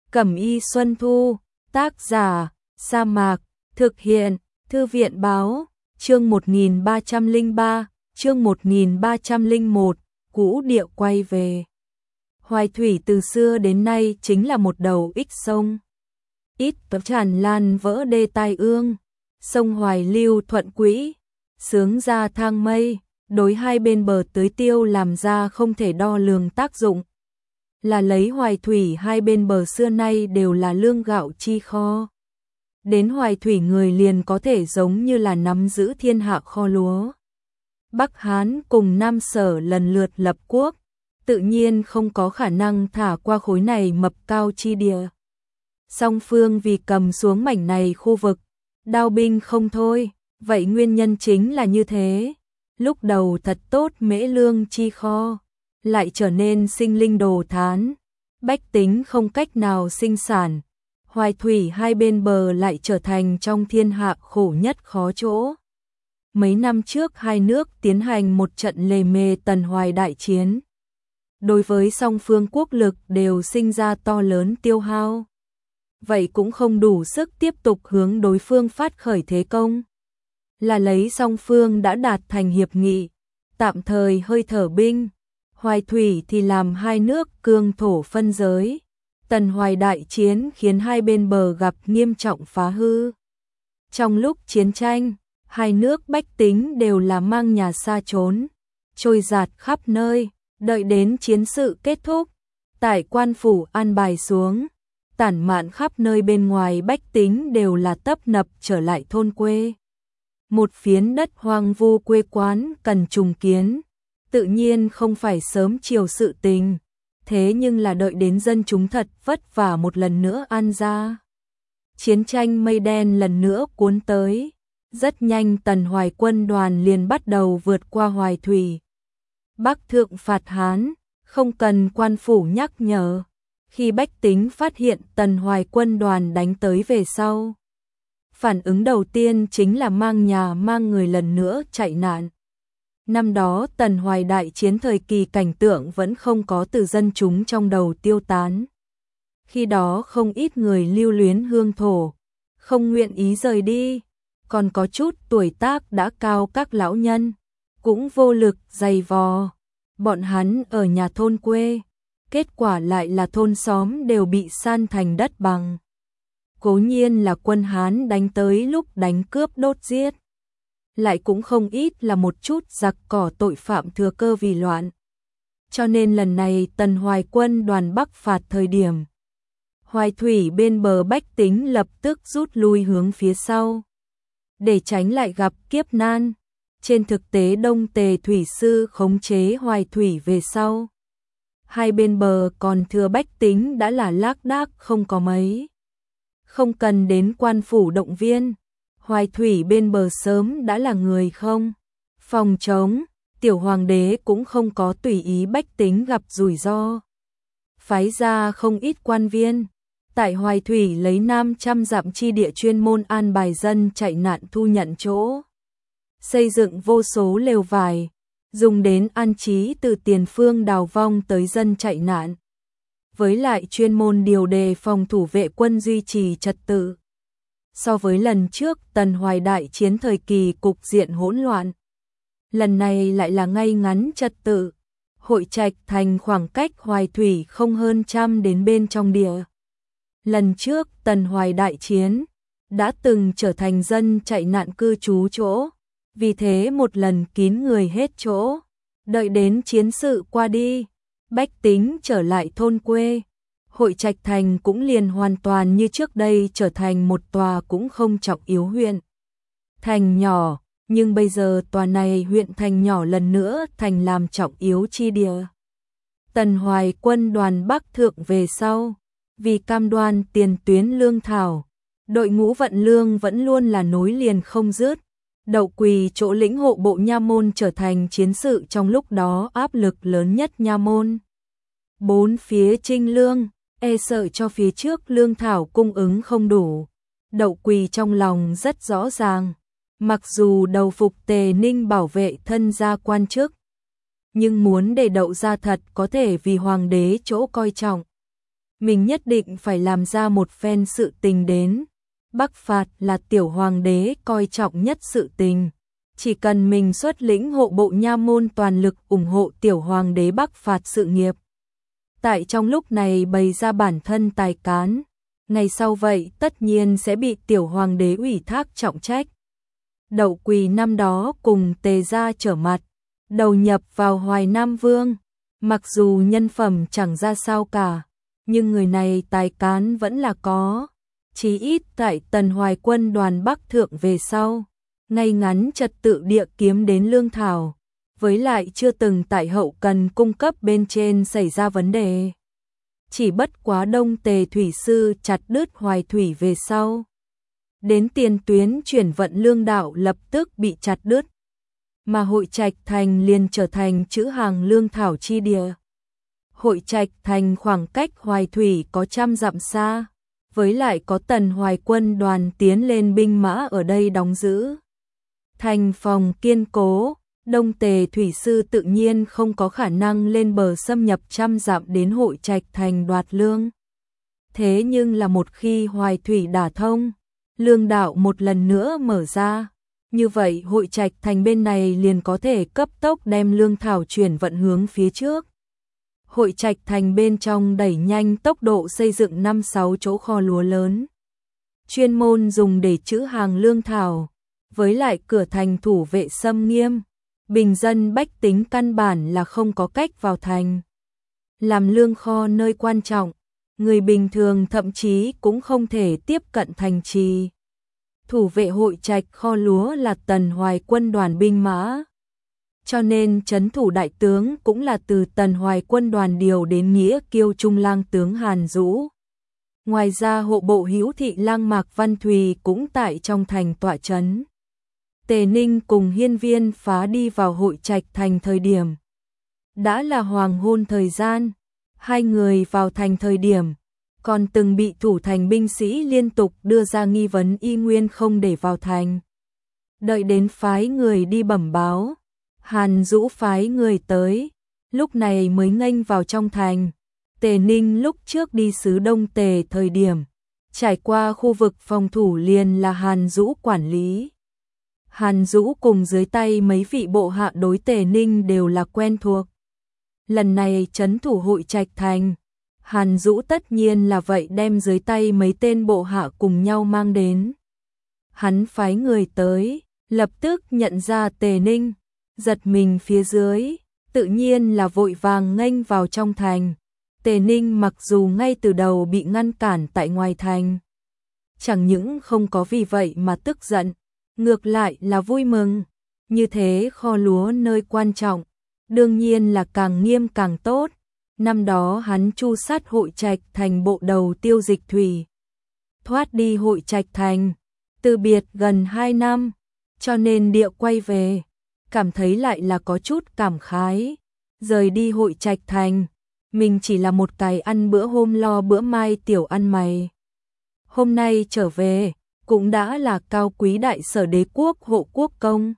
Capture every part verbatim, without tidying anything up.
Cẩm y Xuân Thu, tác giả, Sa Mạc, thực hiện, Thư viện báo, chương một nghìn ba trăm lẻ ba, chương một nghìn ba trăm lẻ một, cũ điệu quay về. Hoài Thủy từ xưa đến nay chính là một đầu ích sông. Ít tập tràn lan vỡ đê tai ương, sông Hoài lưu thuận quỹ, sướng ra thang mây, đối hai bên bờ tưới tiêu làm ra không thể đo lường tác dụng. Là lấy Hoài Thủy hai bên bờ xưa nay đều là lương gạo chi kho. Đến Hoài Thủy người liền có thể giống như là nắm giữ thiên hạ kho lúa. Bắc Hán cùng Nam Sở lần lượt lập quốc, tự nhiên không có khả năng thả qua khối này mập cao chi địa. Song phương vì cầm xuống mảnh này khu vực, đao binh không thôi, vậy nguyên nhân chính là như thế. Lúc đầu thật tốt mễ lương chi kho, lại trở nên sinh linh đồ thán, bách tính không cách nào sinh sản. Hoài Thủy hai bên bờ lại trở thành trong thiên hạ khổ nhất khó chỗ. Mấy năm trước hai nước tiến hành một trận lề mề Tần Hoài đại chiến. Đối với song phương quốc lực đều sinh ra to lớn tiêu hao. Vậy cũng không đủ sức tiếp tục hướng đối phương phát khởi thế công. Là lấy song phương đã đạt thành hiệp nghị, tạm thời hơi thở binh. Hoài Thủy thì làm hai nước cương thổ phân giới. Tần Hoài đại chiến khiến hai bên bờ gặp nghiêm trọng phá hư. Trong lúc chiến tranh, hai nước bách tính đều là mang nhà xa trốn, trôi dạt khắp nơi, đợi đến chiến sự kết thúc. Tại quan phủ an bài xuống, tản mạn khắp nơi bên ngoài bách tính đều là tấp nập trở lại thôn quê. Một phiến đất hoang vu quê quán cần trùng kiến, tự nhiên không phải sớm chiều sự tình, thế nhưng là đợi đến dân chúng thật vất vả một lần nữa an ra. Chiến tranh mây đen lần nữa cuốn tới, rất nhanh Tần Hoài quân đoàn liền bắt đầu vượt qua Hoài Thủy. Bắc thượng phạt Hán, không cần quan phủ nhắc nhở, khi bách tính phát hiện Tần Hoài quân đoàn đánh tới về sau. Phản ứng đầu tiên chính là mang nhà mang người lần nữa chạy nạn. Năm đó Tần Hoài đại chiến thời kỳ cảnh tượng vẫn không có từ dân chúng trong đầu tiêu tán. Khi đó không ít người lưu luyến hương thổ, không nguyện ý rời đi, còn có chút tuổi tác đã cao các lão nhân, cũng vô lực dày vò. Bọn hắn ở nhà thôn quê, kết quả lại là thôn xóm đều bị san thành đất bằng. Cố nhiên là quân Hán đánh tới lúc đánh cướp đốt giết, lại cũng không ít là một chút giặc cỏ tội phạm thừa cơ vì loạn. Cho nên lần này Tần Hoài quân đoàn Bắc phạt thời điểm, Hoài Thủy bên bờ bách tính lập tức rút lui hướng phía sau, để tránh lại gặp kiếp nan. Trên thực tế Đông Tề Thủy Sư khống chế Hoài Thủy về sau, hai bên bờ còn thừa bách tính đã là lác đác không có mấy. Không cần đến quan phủ động viên, Hoài Thủy bên bờ sớm đã là người không phòng chống. Tiểu hoàng đế cũng không có tùy ý bách tính gặp rủi ro, phái ra không ít quan viên tại Hoài Thủy lấy năm trăm dặm chi địa chuyên môn an bài dân chạy nạn thu nhận chỗ, xây dựng vô số lều vải, dùng đến an trí từ tiền phương đào vong tới dân chạy nạn. Với lại chuyên môn điều đề phòng thủ vệ quân duy trì trật tự. So với lần trước Tần Hoài đại chiến thời kỳ cục diện hỗn loạn, lần này lại là ngay ngắn trật tự. Hội Trạch thành khoảng cách Hoài Thủy không hơn trăm đến bên trong địa. Lần trước Tần Hoài đại chiến đã từng trở thành dân chạy nạn cư trú chỗ, vì thế một lần kín người hết chỗ. Đợi đến chiến sự qua đi, bách tính trở lại thôn quê, Hội Trạch thành cũng liền hoàn toàn như trước đây trở thành một tòa cũng không trọng yếu huyện thành nhỏ. Nhưng bây giờ tòa này huyện thành nhỏ lần nữa thành làm trọng yếu chi địa. Tần Hoài quân đoàn Bắc thượng về sau, vì cam đoan tiền tuyến lương thảo, đội ngũ vận lương vẫn luôn là nối liền không dứt. Đậu Quỳ chỗ lĩnh hộ bộ nha môn trở thành chiến sự trong lúc đó áp lực lớn nhất nha môn. Bốn phía trinh lương, e sợ cho phía trước lương thảo cung ứng không đủ. Đậu Quỳ trong lòng rất rõ ràng. Mặc dù đầu phục Tề Ninh bảo vệ thân gia quan chức, nhưng muốn để Đậu gia thật có thể vì hoàng đế chỗ coi trọng, mình nhất định phải làm ra một phen sự tình đến. Bắc phạt là tiểu hoàng đế coi trọng nhất sự tình. Chỉ cần mình xuất lĩnh hộ bộ nha môn toàn lực ủng hộ tiểu hoàng đế Bắc phạt sự nghiệp. Tại trong lúc này bày ra bản thân tài cán, ngày sau vậy tất nhiên sẽ bị tiểu hoàng đế ủy thác trọng trách. Đậu Quỳ năm đó cùng Tề gia trở mặt, đầu nhập vào Hoài Nam Vương, mặc dù nhân phẩm chẳng ra sao cả, nhưng người này tài cán vẫn là có, chí ít tại Tần Hoài quân đoàn Bắc thượng về sau, ngay ngắn trật tự địa kiếm đến lương thảo, với lại chưa từng tại hậu cần cung cấp bên trên xảy ra vấn đề. Chỉ bất quá Đông Tề thủy sư chặt đứt Hoài thủy về sau, đến tiền tuyến chuyển vận lương đạo lập tức bị chặt đứt, mà Hội Trạch Thành liền trở thành trữ hàng lương thảo chi địa. Hội Trạch Thành khoảng cách Hoài thủy có trăm dặm xa, với lại có Tần Hoài quân đoàn tiến lên binh mã ở đây đóng giữ. Thành phòng kiên cố, Đông Tề thủy sư tự nhiên không có khả năng lên bờ xâm nhập trăm dặm đến Hội Trạch Thành đoạt lương. Thế nhưng là một khi Hoài thủy đả thông, lương đạo một lần nữa mở ra, như vậy Hội Trạch Thành bên này liền có thể cấp tốc đem lương thảo chuyển vận hướng phía trước. Hội Trạch Thành bên trong đẩy nhanh tốc độ xây dựng năm sáu chỗ kho lúa lớn, chuyên môn dùng để trữ hàng lương thảo, với lại cửa thành thủ vệ xâm nghiêm, bình dân bách tính căn bản là không có cách vào thành. Làm lương kho nơi quan trọng, người bình thường thậm chí cũng không thể tiếp cận thành trì. Thủ vệ Hội Trạch kho lúa là Tần Hoài quân đoàn binh mã, cho nên trấn thủ đại tướng cũng là từ Tần Hoài quân đoàn điều đến Nghĩa Kiêu Trung lang tướng Hàn Dũ. Ngoài ra hộ bộ hữu thị lang Mạc Văn Thùy cũng tại trong thành tọa trấn. Tề Ninh cùng Hiên Viên Phá đi vào Hội Trạch Thành thời điểm đã là hoàng hôn thời gian, hai người vào thành thời điểm còn từng bị thủ thành binh sĩ liên tục đưa ra nghi vấn y nguyên không để vào thành. Đợi đến phái người đi bẩm báo, Hàn Dũ phái người tới, lúc này mới nghênh vào trong thành. Tề Ninh lúc trước đi xứ Đông Tề thời điểm, trải qua khu vực phòng thủ liền là Hàn Dũ quản lý. Hàn Dũ cùng dưới tay mấy vị bộ hạ đối Tề Ninh đều là quen thuộc. Lần này trấn thủ Hội Trạch Thành, Hàn Dũ tất nhiên là vậy đem dưới tay mấy tên bộ hạ cùng nhau mang đến. Hắn phái người tới, lập tức nhận ra Tề Ninh, giật mình phía dưới, tự nhiên là vội vàng nghênh vào trong thành. Tề Ninh mặc dù ngay từ đầu bị ngăn cản tại ngoài thành, chẳng những không có vì vậy mà tức giận, ngược lại là vui mừng. Như thế kho lúa nơi quan trọng, đương nhiên là càng nghiêm càng tốt. Năm đó hắn chu sát Hội Trạch Thành bộ đầu Tiêu Dịch Thủy, thoát đi Hội Trạch Thành, từ biệt gần hai năm, cho nên địa quay về, cảm thấy lại là có chút cảm khái. Rời đi Hội Trạch Thành, mình chỉ là một cái ăn bữa hôm lo bữa mai tiểu ăn mày. Hôm nay trở về, cũng đã là cao quý đại sở đế quốc hộ quốc công.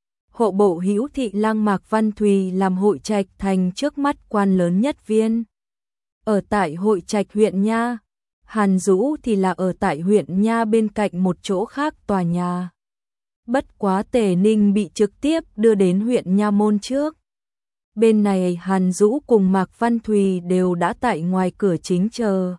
Hộ bộ hữu thị lang Mạc Văn Thùy làm Hội Trạch Thành trước mắt quan lớn nhất viên. Ở tại Hội Trạch huyện Nha, Hàn Dũ thì là ở tại huyện Nha bên cạnh một chỗ khác tòa nhà. Bất quá Tề Ninh bị trực tiếp đưa đến huyện Nha môn trước. Bên này Hàn Dũ cùng Mạc Văn Thùy đều đã tại ngoài cửa chính chờ.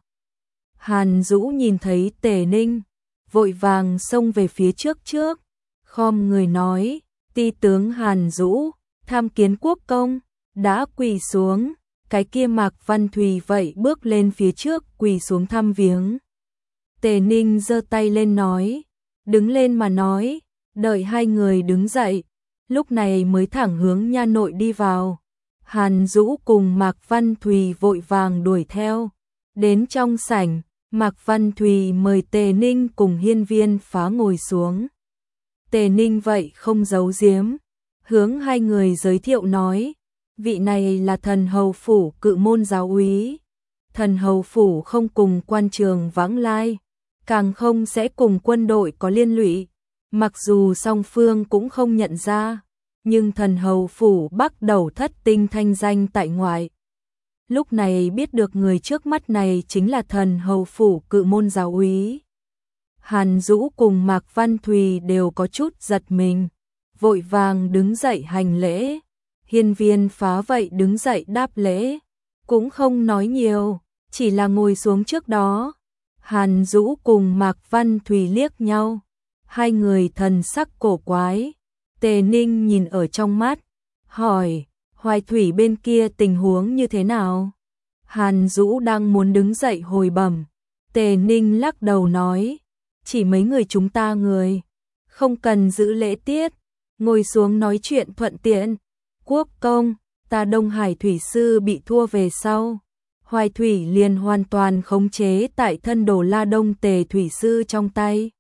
Hàn Dũ nhìn thấy Tề Ninh, vội vàng xông về phía trước trước, khom người nói: "Ti tướng Hàn Dũ, tham kiến quốc công." Đã quỳ xuống, cái kia Mạc Văn Thùy vậy bước lên phía trước quỳ xuống thăm viếng. Tề Ninh giơ tay lên nói: "Đứng lên mà nói." Đợi hai người đứng dậy, lúc này mới thẳng hướng nha nội đi vào. Hàn Dũ cùng Mạc Văn Thùy vội vàng đuổi theo. Đến trong sảnh, Mạc Văn Thùy mời Tề Ninh cùng Hiên Viên Phá ngồi xuống. Tề Ninh vậy không giấu giếm, hướng hai người giới thiệu nói: "Vị này là thần hầu phủ cự môn giáo úy. Thần hầu phủ không cùng quan trường vãng lai, càng không sẽ cùng quân đội có liên lụy. Mặc dù song phương cũng không nhận ra, nhưng thần hầu phủ bắt đầu thất tinh thanh danh tại ngoại. lúc này biết được người trước mắt này chính là thần hầu phủ Cự Môn giáo úy. Hàn Dũ cùng Mạc Văn Thùy đều có chút giật mình, vội vàng đứng dậy hành lễ. Hiên Viên Phá vậy đứng dậy đáp lễ, cũng không nói nhiều, chỉ là ngồi xuống trước đó. Hàn Dũ cùng Mạc Văn Thùy liếc nhau, hai người thần sắc cổ quái. Tề Ninh nhìn ở trong mắt, hỏi, Hoài Thủy bên kia tình huống như thế nào? Hàn Dũ đang muốn đứng dậy hồi bẩm, Tề Ninh lắc đầu nói, chỉ mấy người chúng ta người, không cần giữ lễ tiết, ngồi xuống nói chuyện thuận tiện. Quốc công, ta Đông Hải Thủy Sư bị thua về sau, Hoài Thủy liền hoàn toàn khống chế tại thân đồ La Đông Tề Thủy Sư trong tay.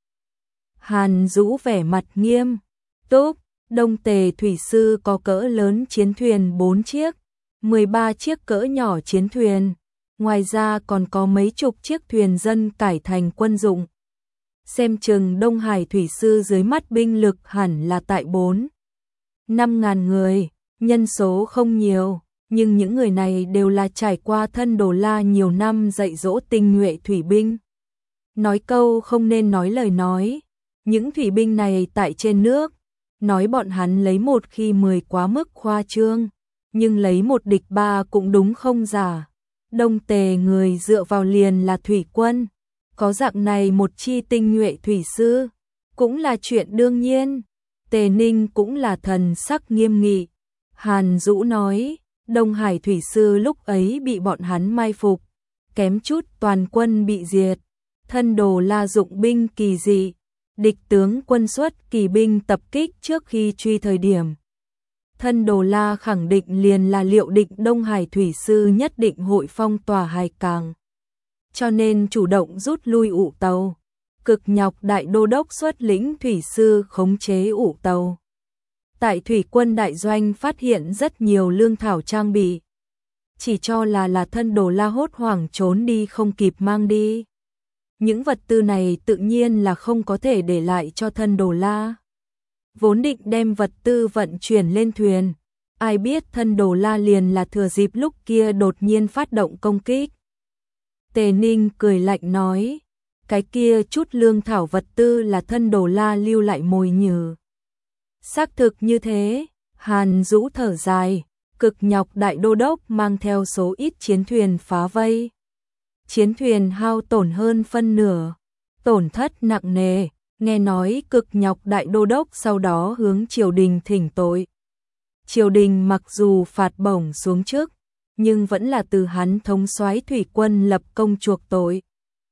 Hàn Dũ vẻ mặt nghiêm túc, Đông Tề Thủy Sư có cỡ lớn chiến thuyền bốn chiếc, mười ba chiếc cỡ nhỏ chiến thuyền, ngoài ra còn có mấy chục chiếc thuyền dân cải thành quân dụng. Xem chừng Đông Hải Thủy Sư dưới mắt binh lực hẳn là tại bốn, năm ngàn người, nhân số không nhiều, nhưng những người này đều là trải qua thân đồ La nhiều năm dạy dỗ tinh nhuệ thủy binh. Nói câu không nên nói lời nói, những thủy binh này tại trên nước, nói bọn hắn lấy một khi mười quá mức khoa trương, nhưng lấy một địch ba cũng đúng không giả. Đông Tề người dựa vào liền là thủy quân, có dạng này một chi tinh nhuệ thủy sư, cũng là chuyện đương nhiên. Tề Ninh cũng là thần sắc nghiêm nghị. Hàn Dũ nói, Đông Hải Thủy Sư lúc ấy bị bọn hắn mai phục, kém chút toàn quân bị diệt. Thân đồ La dụng binh kỳ dị, địch tướng quân xuất kỳ binh tập kích trước khi truy thời điểm. Thân đồ La khẳng định liền là liệu định Đông Hải Thủy Sư nhất định hội phong tỏa hải cảng, cho nên chủ động rút lui ụ tàu. Cực Nhọc đại đô đốc xuất lĩnh thủy sư khống chế ụ tàu. Tại thủy quân đại doanh phát hiện rất nhiều lương thảo trang bị, chỉ cho là là thân đồ La hốt hoảng trốn đi không kịp mang đi. Những vật tư này tự nhiên là không có thể để lại cho thân đồ La. Vốn định đem vật tư vận chuyển lên thuyền, ai biết thân đồ La liền là thừa dịp lúc kia đột nhiên phát động công kích. Tề Ninh cười lạnh nói, cái kia chút lương thảo vật tư là thân đồ La lưu lại mồi nhử. Xác thực như thế, Hàn Dũ thở dài, Cực Nhọc đại đô đốc mang theo số ít chiến thuyền phá vây. Chiến thuyền hao tổn hơn phân nửa, tổn thất nặng nề, nghe nói Cực Nhọc đại đô đốc sau đó hướng triều đình thỉnh tội. Triều đình mặc dù phạt bổng xuống chức, nhưng vẫn là từ hắn thống soái thủy quân lập công chuộc tội.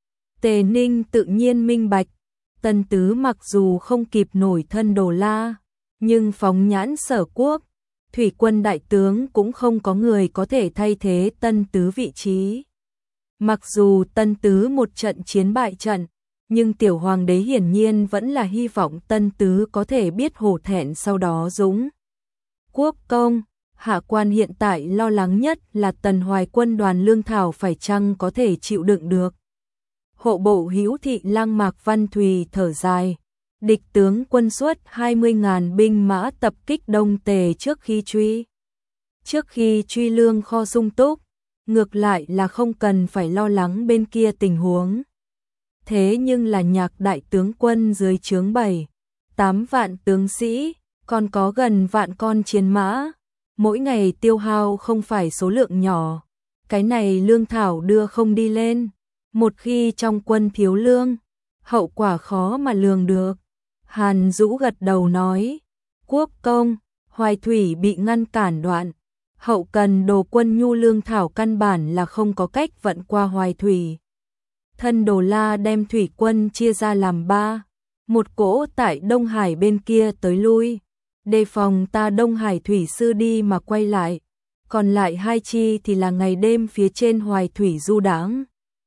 Tề Ninh tự nhiên minh bạch, Tân Tứ mặc dù không kịp nổi thân đồ La, nhưng phóng nhãn Sở Quốc, thủy quân đại tướng cũng không có người có thể thay thế Tân Tứ vị trí. Mặc dù Tân Tứ một trận chiến bại trận, nhưng tiểu hoàng đế hiển nhiên vẫn là hy vọng Tân Tứ có thể biết hổ thẹn sau đó dũng. Quốc công, hạ quan hiện tại lo lắng nhất là Tần Hoài quân đoàn lương thảo phải chăng có thể chịu đựng được. Hộ bộ Hữu Thị Lang Mạc Văn Thùy thở dài, địch tướng quân xuất hai mươi ngàn binh mã tập kích Đông Tề trước khi truy. Trước khi truy lương kho sung túc, ngược lại là không cần phải lo lắng bên kia tình huống. Thế nhưng là Nhạc đại tướng quân dưới trướng bảy, tám vạn tướng sĩ, còn có gần vạn con chiến mã, mỗi ngày tiêu hao không phải số lượng nhỏ. Cái này lương thảo đưa không đi lên, một khi trong quân thiếu lương, hậu quả khó mà lường được. Hàn Dũ gật đầu nói, quốc công, Hoài Thủy bị ngăn cản đoạn, hậu cần đồ quân nhu lương thảo căn bản là không có cách vận qua Hoài Thủy. Thân đồ La đem thủy quân chia ra làm ba, một cỗ tại Đông Hải bên kia tới lui, đề phòng ta Đông Hải Thủy Sư đi mà quay lại, còn lại hai chi thì là ngày đêm phía trên Hoài Thủy du đãng.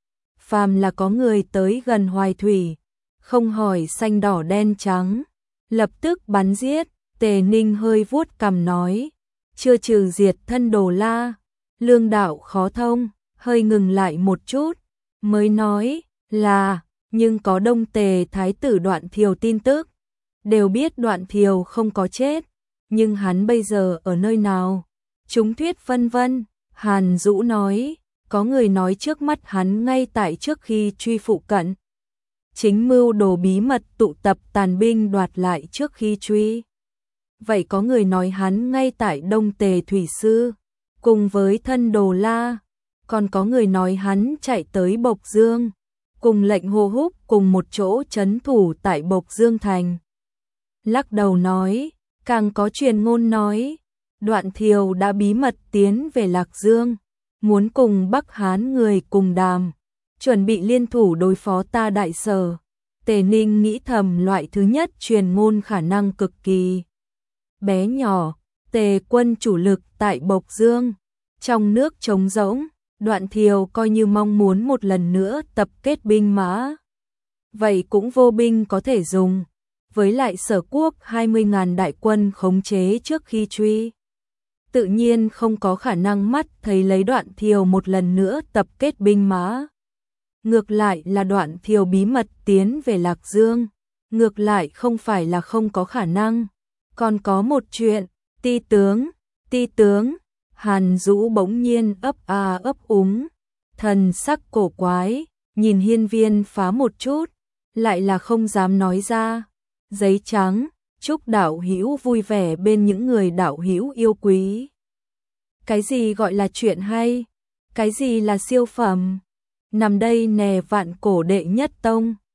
Phàm là có người tới gần Hoài Thủy, không hỏi xanh đỏ đen trắng, lập tức bắn giết. Tề Ninh hơi vuốt cằm nói, chưa trừ diệt thân đồ La, lương đạo khó thông, hơi ngừng lại một chút, mới nói là, nhưng có Đông Tề thái tử Đoạn Thiều tin tức, đều biết Đoạn Thiều không có chết, nhưng hắn bây giờ ở nơi nào? Chúng thuyết phân vân. Hàn Dũ nói, có người nói trước mắt hắn ngay tại trước khi truy phụ cận. Chính mưu đồ bí mật tụ tập tàn binh đoạt lại trước khi truy. Vậy có người nói hắn ngay tại Đông Tề Thủy Sư, cùng với thân Đồ La. Còn có người nói hắn chạy tới Bộc Dương, cùng lệnh Hồ Húc cùng một chỗ trấn thủ tại Bộc Dương Thành. Lắc đầu nói, càng có truyền ngôn nói, Đoạn Thiều đã bí mật tiến về Lạc Dương, muốn cùng Bắc Hán người cùng đàm, chuẩn bị liên thủ đối phó ta Đại Sở. Tề Ninh nghĩ thầm loại thứ nhất truyền ngôn khả năng cực kỳ bé nhỏ. Tề quân chủ lực tại Bộc Dương, trong nước trống rỗng, Đoạn Thiều coi như mong muốn một lần nữa tập kết binh mã. Vậy cũng vô binh có thể dùng, với lại Sở quốc hai mươi ngàn đại quân khống chế trước khi truy. Tự nhiên không có khả năng mắt thấy lấy Đoạn Thiều một lần nữa tập kết binh mã. Ngược lại là Đoạn Thiều bí mật tiến về Lạc Dương, ngược lại không phải là không có khả năng. Còn có một chuyện, ti tướng, ti tướng, Hàn Dũ bỗng nhiên ấp a ấp úng, thần sắc cổ quái, nhìn Hiên Viên Phá một chút, lại là không dám nói ra. Giấy trắng, chúc đạo hữu vui vẻ bên những người đạo hữu yêu quý. Cái gì gọi là chuyện hay? Cái gì là siêu phẩm? Nằm đây nè Vạn Cổ đệ nhất tông.